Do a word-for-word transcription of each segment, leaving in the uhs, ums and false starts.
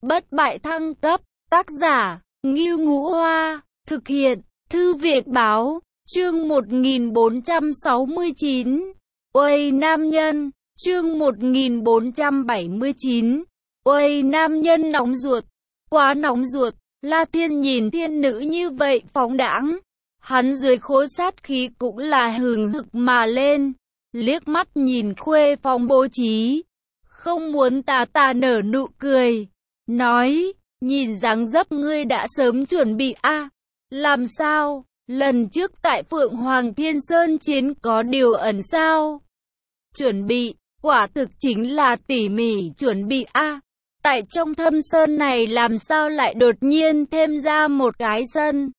bất bại thăng cấp, tác giả, Ngưu Ngũ Hoa, thực hiện, Thư viện báo, chương một nghìn bốn trăm sáu mươi chín, Uầy nam nhân, chương một nghìn bốn trăm bảy mươi chín, Uầy nam nhân nóng ruột, quá nóng ruột, La Thiên nhìn thiên nữ như vậy phóng đãng, hắn dưới khối sát khí cũng là hừng hực mà lên, liếc mắt nhìn Khuê Phong bố trí, không muốn tà tà nở nụ cười, nói, nhìn dáng dấp ngươi đã sớm chuẩn bị a, à, làm sao, lần trước tại Phượng Hoàng Thiên Sơn chiến có điều ẩn sao? Chuẩn bị, quả thực chính là tỉ mỉ chuẩn bị a, à, tại trong thâm sơn này làm sao lại đột nhiên thêm ra một cái sân?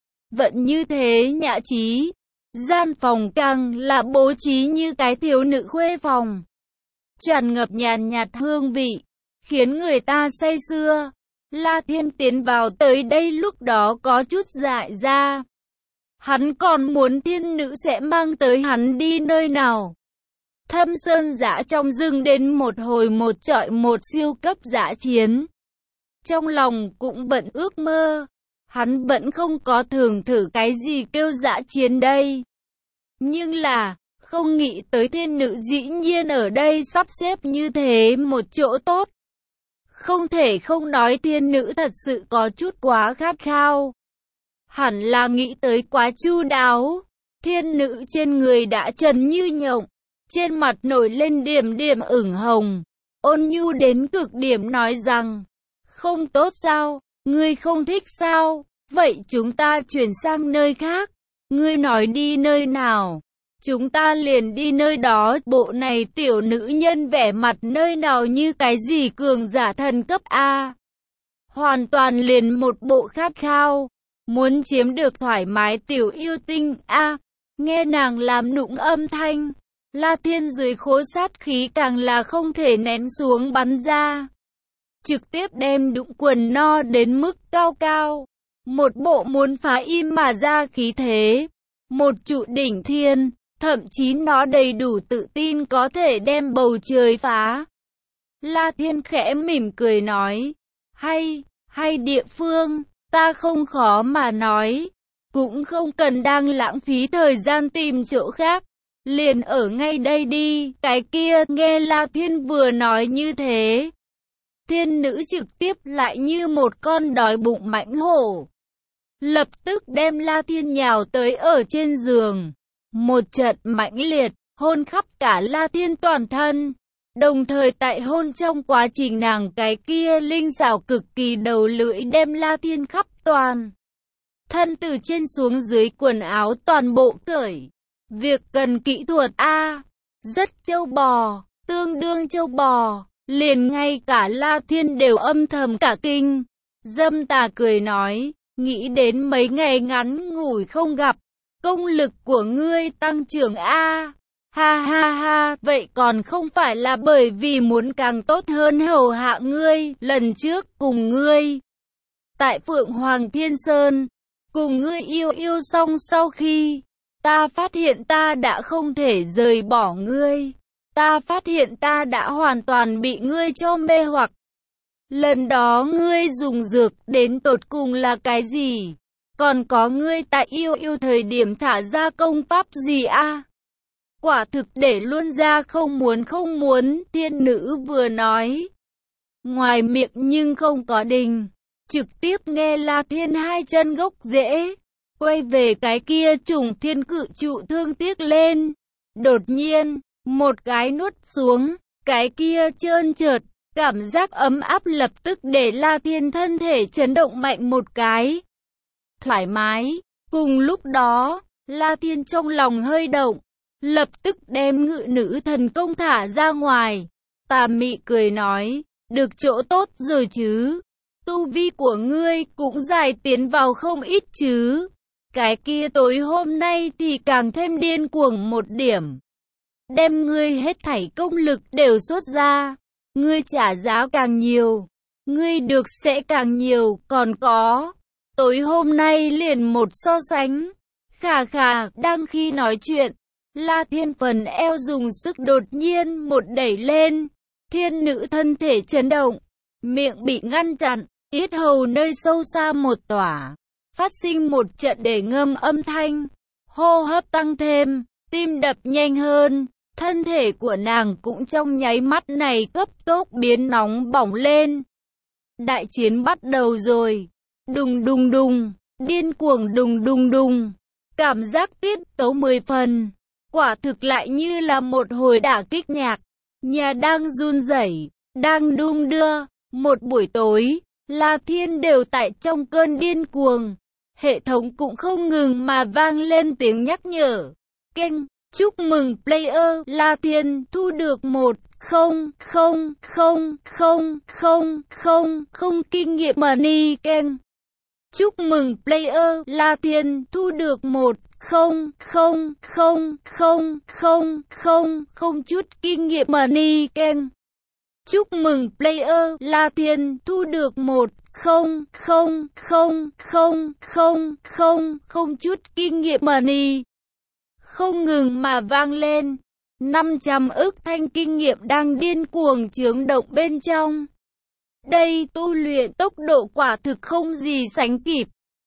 Vẫn như thế nhã trí, gian phòng càng là bố trí như cái thiếu nữ khuê phòng, tràn ngập nhàn nhạt hương vị, khiến người ta say sưa. La Thiên tiến vào tới đây lúc đó có chút dại ra. Hắn còn muốn thiên nữ sẽ mang tới hắn đi nơi nào. Thâm sơn dã trong rừng đến một hồi một trọi một siêu cấp dã chiến. Trong lòng cũng vẫn ước mơ. Hắn vẫn không có thường thử cái gì kêu dã chiến đây. Nhưng là, không nghĩ tới thiên nữ dĩ nhiên ở đây sắp xếp như thế một chỗ tốt. Không thể không nói thiên nữ thật sự có chút quá khát khao. Hẳn là nghĩ tới quá chu đáo. Thiên nữ trên người đã trần như nhộng, trên mặt nổi lên điểm điểm ửng hồng, ôn nhu đến cực điểm nói rằng, không tốt sao, ngươi không thích sao, vậy chúng ta chuyển sang nơi khác, ngươi nói đi nơi nào, chúng ta liền đi nơi đó. Bộ này tiểu nữ nhân vẻ mặt nơi nào như cái gì cường giả thần cấp A. Hoàn toàn liền một bộ khát khao, muốn chiếm được thoải mái tiểu yêu tinh A. Nghe nàng làm nũng âm thanh, La Thiên dưới khối sát khí càng là không thể nén xuống bắn ra. Trực tiếp đem đụng quần no đến mức cao cao. Một bộ muốn phá im mà ra khí thế. Một trụ đỉnh thiên, thậm chí nó đầy đủ tự tin có thể đem bầu trời phá. La Thiên khẽ mỉm cười nói, hay, hay địa phương, ta không khó mà nói. Cũng không cần đang lãng phí thời gian tìm chỗ khác. Liền ở ngay đây đi, cái kia, nghe La Thiên vừa nói như thế. Thiên nữ trực tiếp lại như một con đói bụng mãnh hổ. Lập tức đem La Thiên nhào tới ở trên giường. Một trận mãnh liệt, hôn khắp cả La Thiên toàn thân. Đồng thời tại hôn trong quá trình nàng cái kia linh xảo cực kỳ đầu lưỡi đem La Thiên khắp toàn thân từ trên xuống dưới quần áo toàn bộ cởi. Việc cần kỹ thuật A, rất châu bò, tương đương châu bò, liền ngay cả La Thiên đều âm thầm cả kinh. Dâm tà cười nói, nghĩ đến mấy ngày ngắn ngủi không gặp, công lực của ngươi tăng trưởng A. Ha ha ha, vậy còn không phải là bởi vì muốn càng tốt hơn hầu hạ ngươi, lần trước cùng ngươi tại Phượng Hoàng Thiên Sơn, cùng ngươi yêu yêu xong sau khi ta phát hiện ta đã không thể rời bỏ ngươi. Ta phát hiện ta đã hoàn toàn bị ngươi cho mê hoặc. Lần đó ngươi dùng dược đến tột cùng là cái gì? Còn có ngươi tại yêu yêu thời điểm thả ra công pháp gì a? À? Quả thực để luôn ra không muốn không muốn, thiên nữ vừa nói. Ngoài miệng nhưng không có đình. Trực tiếp nghe La Thiên hai chân gốc rễ. Quay về cái kia trùng thiên cự trụ thương tiếc lên. Đột nhiên, một cái nuốt xuống, cái kia trơn trượt, cảm giác ấm áp lập tức để La Thiên thân thể chấn động mạnh một cái. Thoải mái, cùng lúc đó, La Thiên trong lòng hơi động, lập tức đem ngự nữ thần công thả ra ngoài. Tà mị cười nói, được chỗ tốt rồi chứ, tu vi của ngươi cũng dài tiến vào không ít chứ. Cái kia tối hôm nay thì càng thêm điên cuồng một điểm. Đem ngươi hết thảy công lực đều xuất ra. Ngươi trả giá càng nhiều, ngươi được sẽ càng nhiều. Còn có, tối hôm nay liền một so sánh. Khà khà, đang khi nói chuyện, La Thiên phần eo dùng sức đột nhiên một đẩy lên. Thiên nữ thân thể chấn động, miệng bị ngăn chặn, yết hầu nơi sâu xa một tỏa, phát sinh một trận để ngâm âm thanh, hô hấp tăng thêm, tim đập nhanh hơn, thân thể của nàng cũng trong nháy mắt này cấp tốc biến nóng bỏng lên. Đại chiến bắt đầu rồi, đùng đùng đùng, điên cuồng đùng đùng đùng, cảm giác tiết tấu mười phần, quả thực lại như là một hồi đả kích nhạc, nhà đang run rẩy, đang đung đưa, một buổi tối, La Thiên đều tại trong cơn điên cuồng, hệ thống cũng không ngừng mà vang lên tiếng nhắc nhở, keng, chúc mừng player La Thiên thu được một không không không không không không không kinh nghiệm money keng. Chúc mừng player La Thiên thu được một không không không không không không không chút kinh nghiệm money keng. Chúc mừng player La Thiên thu được một không không không không không không không chút kinh nghiệm money. Không ngừng mà vang lên, năm trăm ức thanh kinh nghiệm đang điên cuồng chướng động bên trong. Đây tu luyện tốc độ quả thực không gì sánh kịp.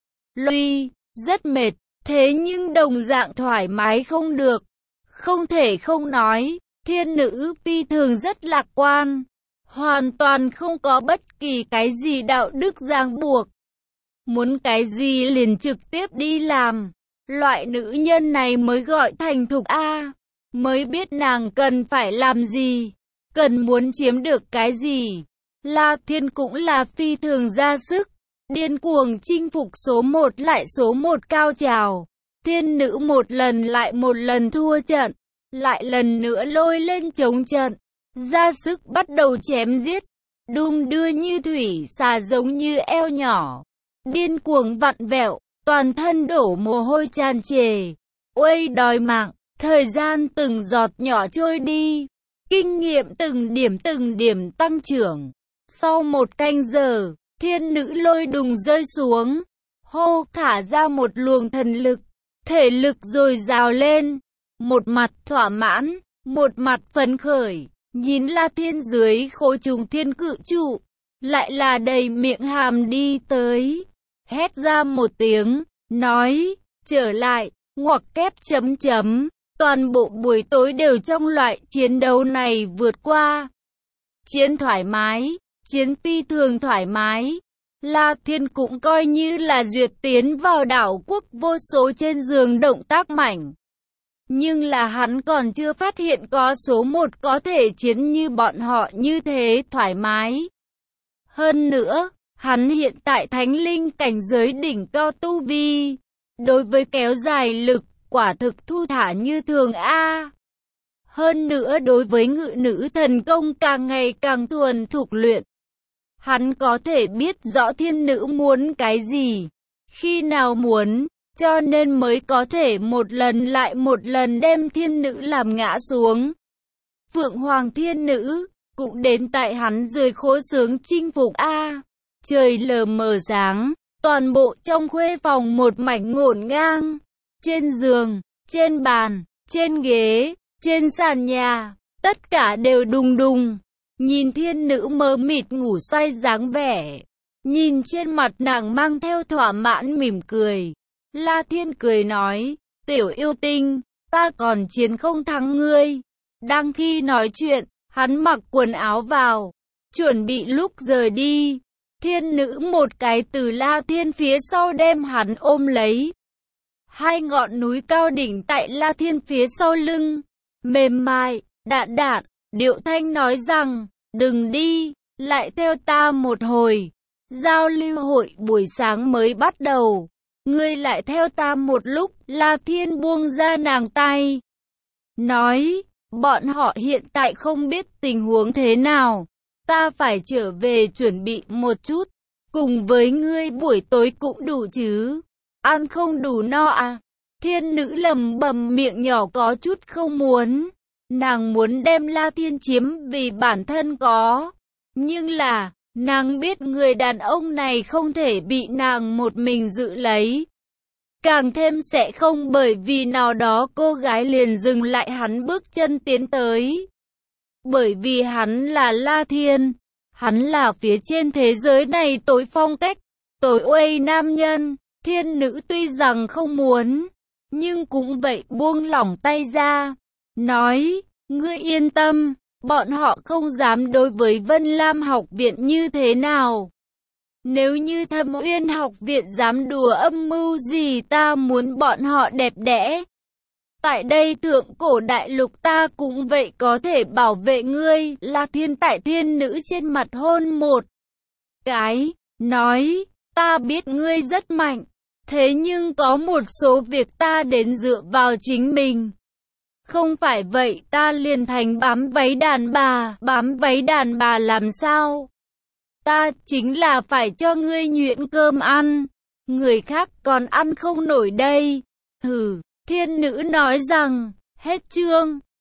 Lui, rất mệt, thế nhưng đồng dạng thoải mái không được. Không thể không nói, thiên nữ phi thường rất lạc quan. Hoàn toàn không có bất kỳ cái gì đạo đức ràng buộc. Muốn cái gì liền trực tiếp đi làm. Loại nữ nhân này mới gọi thành thục a, mới biết nàng cần phải làm gì, cần muốn chiếm được cái gì. La Thiên cũng là phi thường ra sức, điên cuồng chinh phục số một lại số một cao trào. Thiên nữ một lần lại một lần thua trận, lại lần nữa lôi lên chống trận, ra sức bắt đầu chém giết, đung đưa như thủy xà giống như eo nhỏ, điên cuồng vặn vẹo, toàn thân đổ mồ hôi tràn trề, uây đòi mạng, thời gian từng giọt nhỏ trôi đi, kinh nghiệm từng điểm từng điểm tăng trưởng. Sau một canh giờ, thiên nữ lôi đùng rơi xuống, hô thả ra một luồng thần lực, thể lực dồi dào lên, một mặt thỏa mãn, một mặt phấn khởi, nhìn La Thiên dưới khối trùng thiên cự trụ, lại là đầy miệng hàm đi tới, hét ra một tiếng, nói, trở lại, ngoặc kép chấm chấm, toàn bộ buổi tối đều trong loại chiến đấu này vượt qua. Chiến thoải mái, chiến phi thường thoải mái. La Thiên cũng coi như là duyệt tiến vào đảo quốc vô số trên giường động tác mảnh. Nhưng là hắn còn chưa phát hiện có số một có thể chiến như bọn họ như thế thoải mái. Hơn nữa, hắn hiện tại thánh linh cảnh giới đỉnh cao tu vi. Đối với kéo dài lực, quả thực thu thả như thường A. Hơn nữa đối với ngự nữ thần công càng ngày càng thuần thục luyện. Hắn có thể biết rõ thiên nữ muốn cái gì, khi nào muốn, cho nên mới có thể một lần lại một lần đem thiên nữ làm ngã xuống. Phượng Hoàng thiên nữ, cũng đến tại hắn dưới khố sướng chinh phục A. Trời lờ mờ sáng, toàn bộ trong khuê phòng một mảnh ngổn ngang. Trên giường, trên bàn, trên ghế, trên sàn nhà, tất cả đều đùng đùng. Nhìn thiên nữ mơ mịt ngủ say dáng vẻ, nhìn trên mặt nàng mang theo thỏa mãn mỉm cười. La Thiên cười nói, tiểu yêu tinh, ta còn chiến không thắng ngươi. Đang khi nói chuyện, hắn mặc quần áo vào, chuẩn bị lúc rời đi. Thiên nữ một cái từ La Thiên phía sau đem hắn ôm lấy. Hai ngọn núi cao đỉnh tại La Thiên phía sau lưng, mềm mại, đạn đạn, điệu thanh nói rằng, đừng đi, lại theo ta một hồi. Giao lưu hội buổi sáng mới bắt đầu. Ngươi lại theo ta một lúc. La Thiên buông ra nàng tay, nói, bọn họ hiện tại không biết tình huống thế nào. Ta phải trở về chuẩn bị một chút. Cùng với ngươi buổi tối cũng đủ chứ. Ăn không đủ no à? Thiên nữ lẩm bẩm miệng nhỏ có chút không muốn. Nàng muốn đem La Thiên chiếm vì bản thân có. Nhưng là, nàng biết người đàn ông này không thể bị nàng một mình giữ lấy. Càng thêm sẽ không bởi vì nào đó cô gái liền dừng lại hắn bước chân tiến tới. Bởi vì hắn là La Thiên. Hắn là phía trên thế giới này tối phong cách, tối uây nam nhân. Thiên nữ tuy rằng không muốn, nhưng cũng vậy buông lỏng tay ra, nói, ngươi yên tâm, bọn họ không dám đối với Vân Lam học viện như thế nào. Nếu như Thâm Uyên học viện dám đùa âm mưu gì, ta muốn bọn họ đẹp đẽ. Tại đây thượng cổ đại lục ta cũng vậy có thể bảo vệ ngươi. Là Thiên tại thiên nữ trên mặt hôn một cái, nói, ta biết ngươi rất mạnh, thế nhưng có một số việc ta đến dựa vào chính mình. Không phải vậy ta liền thành bám váy đàn bà. Bám váy đàn bà làm sao? Ta chính là phải cho ngươi nhuyễn cơm ăn, người khác còn ăn không nổi đây. Hừ, thiên nữ nói rằng, hết chương.